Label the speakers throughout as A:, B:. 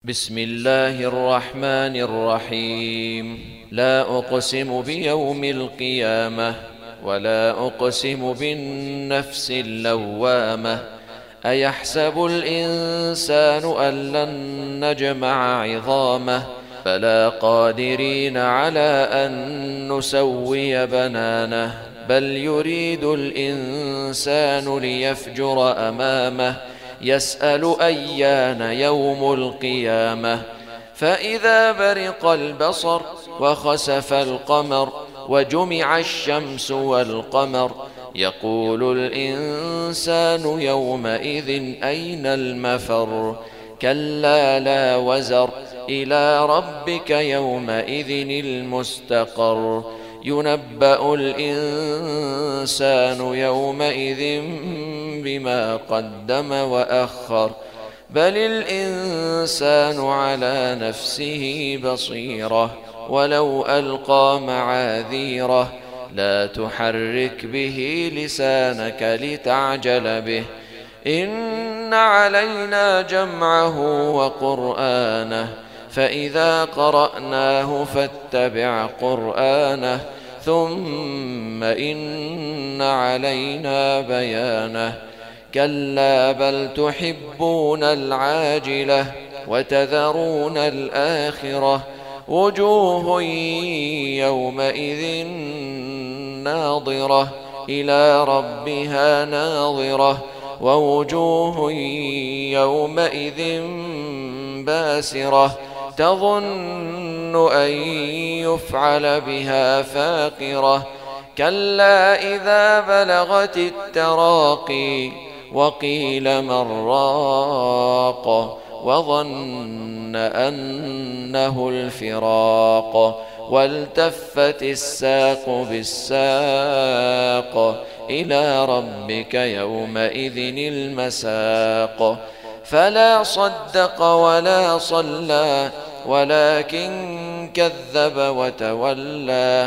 A: بسم الله الرحمن الرحيم. لا أقسم بيوم القيامة ولا أقسم بالنفس اللوامة. أيحسب الإنسان أن لن نجمع عظامه بلى قادرين على أن نسوي بنانه بل يريد الإنسان ليفجر أمامه يسأل أيان يوم القيامة. فإذا برق البصر وخسف القمر وجمع الشمس والقمر يقول الإنسان يومئذ أين المفر. كلا لا وزر إلى ربك يومئذ المستقر. ينبأ الإنسان يومئذ بما قدم وأخر بل الإنسان على نفسه بصيرة ولو ألقى معاذيره. لا تحرك به لسانك لتعجل به إن علينا جمعه وقرآنه فإذا قرأناه فاتبع قرآنه ثم إن علينا بيانه. كلا بل تحبون العاجلة وتذرون الآخرة وجوه يومئذ ناظرة إلى ربها ناظرة ووجوه يومئذ باسرة تظن أن يفعل بها فاقرة. كلا إذا بلغت التراقي وقيل من راق وظن أنه الفراق والتفت الساق بالساق إلى ربك يومئذ المساق. فلا صدق ولا صلى ولكن كذب وتولى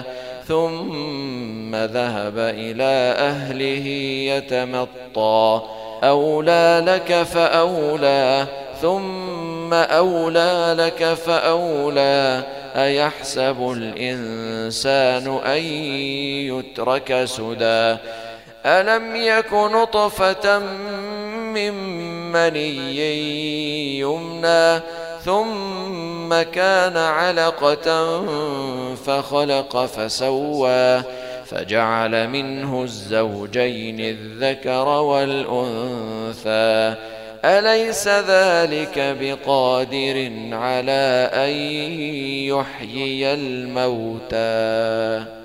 A: ثم ذهب إلى أهله يتمطى. أولى لك فأولى ثم أولى لك فأولى. أيحسب الإنسان أن يترك سدى ألم يك نطفة من مني يمنى ثم كان علقة فخلق فسوى فجعل منه الزوجين الذكر والأنثى. أليس ذلك بقادر على أن يحيي الموتى؟